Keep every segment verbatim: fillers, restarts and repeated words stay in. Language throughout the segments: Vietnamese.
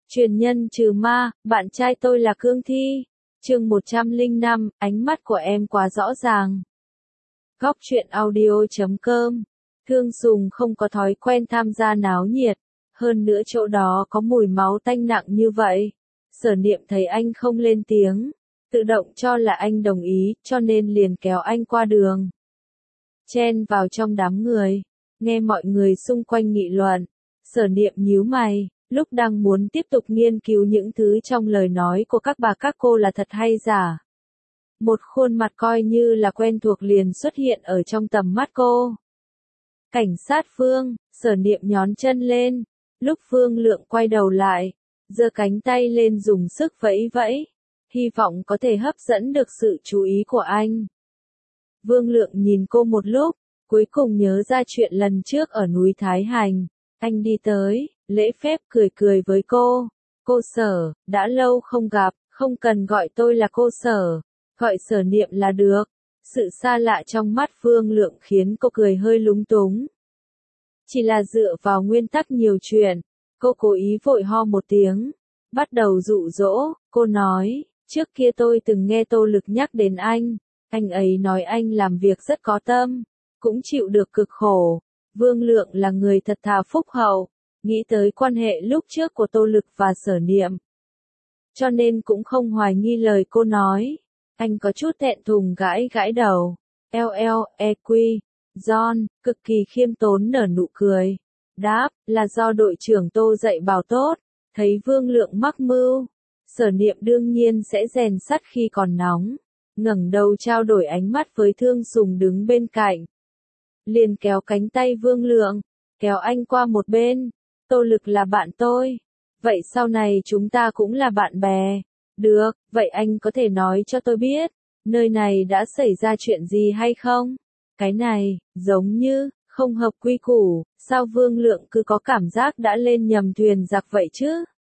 Truyền nhân trừ ma, bạn trai tôi là cương thi. Chương một trăm lẻ năm, ánh mắt của em quá rõ ràng. Góc truyện audio chấm com. Thương Sùng không có thói quen tham gia náo nhiệt, hơn nữa chỗ đó có mùi máu tanh nặng như vậy. Sở Niệm thấy anh không lên tiếng, tự động cho là anh đồng ý, cho nên liền kéo anh qua đường. Chen vào trong đám người, nghe mọi người xung quanh nghị luận, Sở Niệm nhíu mày, lúc đang muốn tiếp tục nghiên cứu những thứ trong lời nói của các bà các cô là thật hay giả. Một khuôn mặt coi như là quen thuộc liền xuất hiện ở trong tầm mắt cô. Cảnh sát Phương, Sở Niệm nhón chân lên, lúc Phương Lượng quay đầu lại, giơ cánh tay lên dùng sức vẫy vẫy, hy vọng có thể hấp dẫn được sự chú ý của anh. Vương Lượng nhìn cô một lúc, cuối cùng nhớ ra chuyện lần trước ở núi Thái Hành, anh đi tới, lễ phép cười cười với cô. Cô Sở, đã lâu không gặp, không cần gọi tôi là cô Sở, gọi Sở Niệm là được. Sự xa lạ trong mắt Vương Lượng khiến cô cười hơi lúng túng. Chỉ là dựa vào nguyên tắc nhiều chuyện, cô cố ý vội ho một tiếng, bắt đầu dụ dỗ. Cô nói, trước kia tôi từng nghe Tô Lực nhắc đến anh, anh ấy nói anh làm việc rất có tâm, cũng chịu được cực khổ. Vương Lượng là người thật thà phúc hậu, nghĩ tới quan hệ lúc trước của Tô Lực và Sở Niệm, cho nên cũng không hoài nghi lời cô nói. Anh có chút thẹn thùng gãi gãi đầu. Eo eo, e quy, John, cực kỳ khiêm tốn nở nụ cười. Đáp, là do đội trưởng Tô dạy bảo tốt. Thấy Vương Lượng mắc mưu, Sở Niệm đương nhiên sẽ rèn sắt khi còn nóng. Ngẩng đầu trao đổi ánh mắt với Thương Sùng đứng bên cạnh. Liền kéo cánh tay Vương Lượng, kéo anh qua một bên. Tô Lực là bạn tôi. Vậy sau này chúng ta cũng là bạn bè. Được, vậy anh có thể nói cho tôi biết, nơi này đã xảy ra chuyện gì hay không? Cái này, giống như, không hợp quy củ, sao Vương Lượng cứ có cảm giác đã lên nhầm thuyền giặc vậy chứ?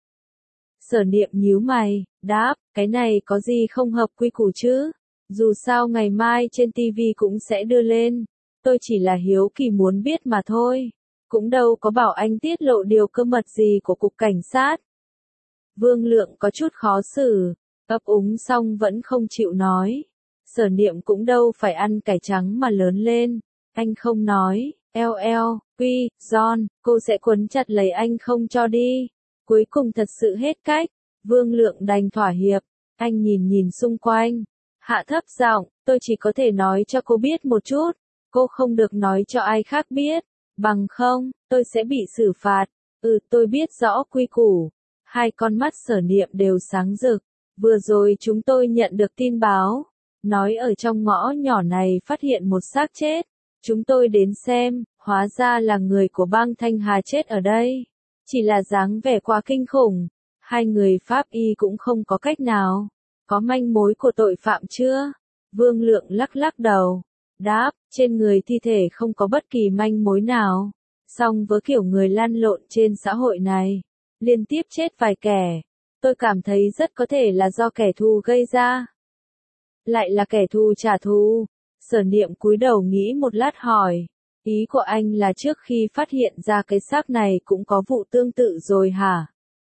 Sở Niệm nhíu mày, đáp, cái này có gì không hợp quy củ chứ? Dù sao ngày mai trên ti vi cũng sẽ đưa lên, tôi chỉ là hiếu kỳ muốn biết mà thôi, cũng đâu có bảo anh tiết lộ điều cơ mật gì của cục cảnh sát. Vương Lượng có chút khó xử, ấp úng xong vẫn không chịu nói. Sở Niệm cũng đâu phải ăn cải trắng mà lớn lên, anh không nói, eo eo, quy, John, cô sẽ quấn chặt lấy anh không cho đi. Cuối cùng thật sự hết cách, Vương Lượng đành thỏa hiệp, anh nhìn nhìn xung quanh, hạ thấp giọng, tôi chỉ có thể nói cho cô biết một chút, cô không được nói cho ai khác biết, bằng không, tôi sẽ bị xử phạt. Ừ, tôi biết rõ quy củ. Hai con mắt Sở Niệm đều sáng rực. Vừa rồi chúng tôi nhận được tin báo, nói ở trong ngõ nhỏ này phát hiện một xác chết. Chúng tôi đến xem, hóa ra là người của bang Thanh Hà chết ở đây. Chỉ là dáng vẻ quá kinh khủng. Hai người pháp y cũng không có cách nào. Có manh mối của tội phạm chưa? Vương Lượng lắc lắc đầu. Đáp, trên người thi thể không có bất kỳ manh mối nào. Song với kiểu người lăn lộn trên xã hội này, liên tiếp chết vài kẻ, tôi cảm thấy rất có thể là do kẻ thù gây ra. Lại là kẻ thù trả thù. Sở Niệm cúi đầu nghĩ một lát hỏi, ý của anh là trước khi phát hiện ra cái xác này cũng có vụ tương tự rồi hả?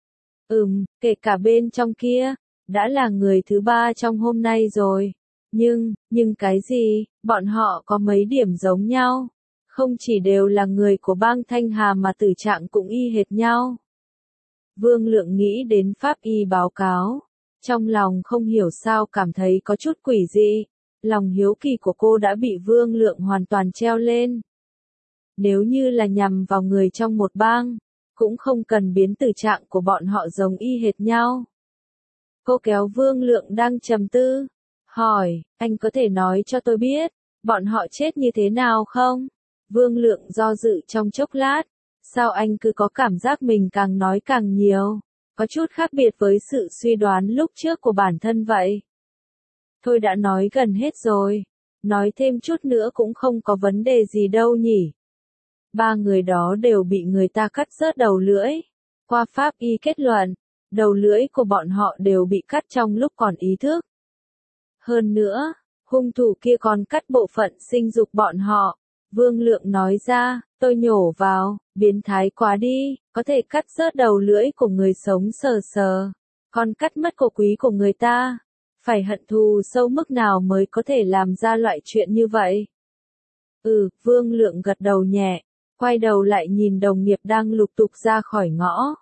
Ừm, kể cả bên trong kia, đã là người thứ ba trong hôm nay rồi. Nhưng, nhưng cái gì, bọn họ có mấy điểm giống nhau. Không chỉ đều là người của bang Thanh Hà mà tử trạng cũng y hệt nhau. Vương Lượng nghĩ đến pháp y báo cáo, trong lòng không hiểu sao cảm thấy có chút quỷ dị, lòng hiếu kỳ của cô đã bị Vương Lượng hoàn toàn treo lên. Nếu như là nhằm vào người trong một bang, cũng không cần biến tử trạng của bọn họ giống y hệt nhau. Cô kéo Vương Lượng đang trầm tư, hỏi, anh có thể nói cho tôi biết, bọn họ chết như thế nào không? Vương Lượng do dự trong chốc lát. Sao anh cứ có cảm giác mình càng nói càng nhiều, có chút khác biệt với sự suy đoán lúc trước của bản thân vậy? Thôi đã nói gần hết rồi, nói thêm chút nữa cũng không có vấn đề gì đâu nhỉ. Ba người đó đều bị người ta cắt rớt đầu lưỡi. Qua pháp y kết luận, đầu lưỡi của bọn họ đều bị cắt trong lúc còn ý thức. Hơn nữa, hung thủ kia còn cắt bộ phận sinh dục bọn họ. Vương Lượng nói ra, Tôi nhổ vào, biến thái quá đi, có thể cắt rớt đầu lưỡi của người sống sờ sờ, còn cắt mất cổ quý của người ta. Phải hận thù sâu mức nào mới có thể làm ra loại chuyện như vậy? Ừ, Vương Lượng gật đầu nhẹ, quay đầu lại nhìn đồng nghiệp đang lục tục ra khỏi ngõ.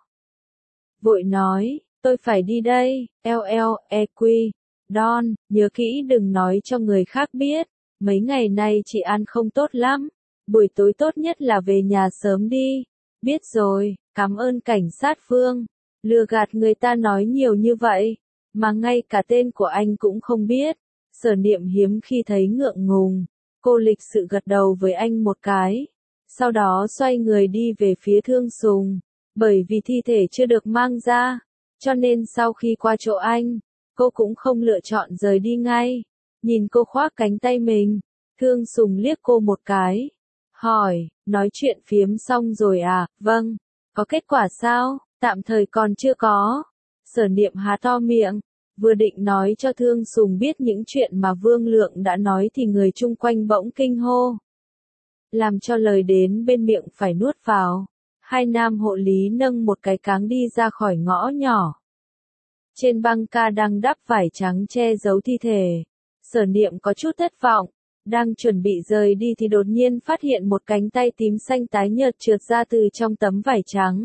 Vội nói, tôi phải đi đây, eo eo, e quy, Don, nhớ kỹ đừng nói cho người khác biết, mấy ngày nay chị ăn không tốt lắm, buổi tối tốt nhất là về nhà sớm đi. Biết rồi, cảm ơn cảnh sát Vương, lừa gạt người ta nói nhiều như vậy, mà ngay cả tên của anh cũng không biết. Sở Niệm hiếm khi thấy ngượng ngùng, cô lịch sự gật đầu với anh một cái, sau đó xoay người đi về phía Thương Sùng, bởi vì thi thể chưa được mang ra, cho nên sau khi qua chỗ anh, cô cũng không lựa chọn rời đi ngay. Nhìn cô khoác cánh tay mình, Thương Sùng liếc cô một cái, hỏi, nói chuyện phiếm xong rồi à? Vâng, có kết quả sao? Tạm thời còn chưa có. Sở Niệm há to miệng, vừa định nói cho Thương Sùng biết những chuyện mà Vương Lượng đã nói thì người chung quanh bỗng kinh hô, làm cho lời đến bên miệng phải nuốt vào. Hai nam hộ lý nâng một cái cáng đi ra khỏi ngõ nhỏ. Trên băng ca đang đắp vải trắng che giấu thi thể. Sở Niệm có chút thất vọng, đang chuẩn bị rời đi thì đột nhiên phát hiện một cánh tay tím xanh tái nhợt trượt ra từ trong tấm vải trắng.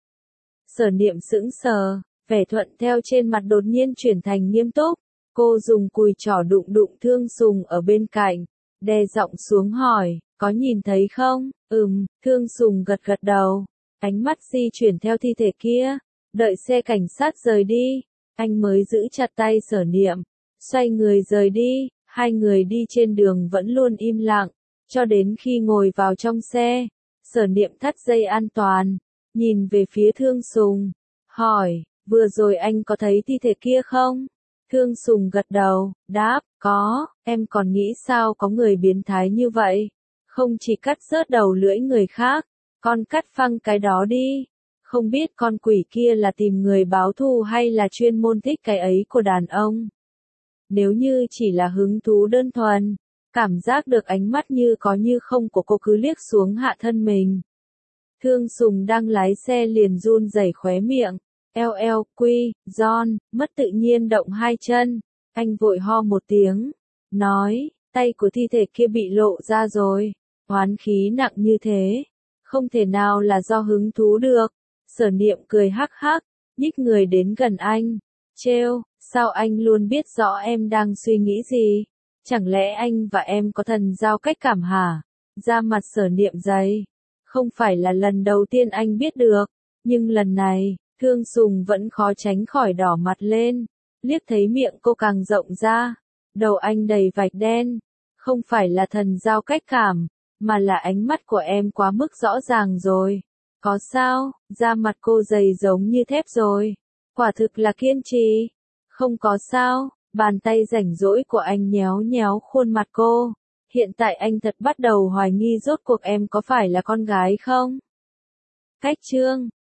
Sở Niệm sững sờ, vẻ thuận theo trên mặt đột nhiên chuyển thành nghiêm túc. Cô dùng cùi trỏ đụng đụng Thương Sùng ở bên cạnh, đè giọng xuống hỏi, có nhìn thấy không? Ừm, Thương Sùng gật gật đầu, ánh mắt di chuyển theo thi thể kia, đợi xe cảnh sát rời đi, anh mới giữ chặt tay Sở Niệm, xoay người rời đi. Hai người đi trên đường vẫn luôn im lặng, cho đến khi ngồi vào trong xe, Sở Niệm thắt dây an toàn, nhìn về phía Thương Sùng, hỏi, vừa rồi anh có thấy thi thể kia không? Thương Sùng gật đầu, đáp, có, em còn nghĩ sao có người biến thái như vậy, không chỉ cắt rớt đầu lưỡi người khác, còn cắt phăng cái đó đi. Không biết con quỷ kia là tìm người báo thù hay là chuyên môn thích cái ấy của đàn ông. Nếu như chỉ là hứng thú đơn thuần, cảm giác được ánh mắt như có như không của cô cứ liếc xuống hạ thân mình. Thương Sùng đang lái xe liền run rẩy khóe miệng, eo eo, quy, John, mất tự nhiên động hai chân, anh vội ho một tiếng, nói, tay của thi thể kia bị lộ ra rồi, oán khí nặng như thế, không thể nào là do hứng thú được. Sở Niệm cười hắc hắc, nhích người đến gần anh, trêu, sao anh luôn biết rõ em đang suy nghĩ gì? Chẳng lẽ anh và em có thần giao cách cảm hả? Da mặt Sở Niệm dày, không phải là lần đầu tiên anh biết được, nhưng lần này, Thương Sùng vẫn khó tránh khỏi đỏ mặt lên, liếc thấy miệng cô càng rộng ra, đầu anh đầy vạch đen, không phải là thần giao cách cảm, mà là ánh mắt của em quá mức rõ ràng rồi. Có sao, da mặt cô dày giống như thép rồi, quả thực là kiên trì. Không có sao, bàn tay rảnh rỗi của anh nhéo nhéo khuôn mặt cô. Hiện tại anh thật bắt đầu hoài nghi rốt cuộc em có phải là con gái không? Cách chương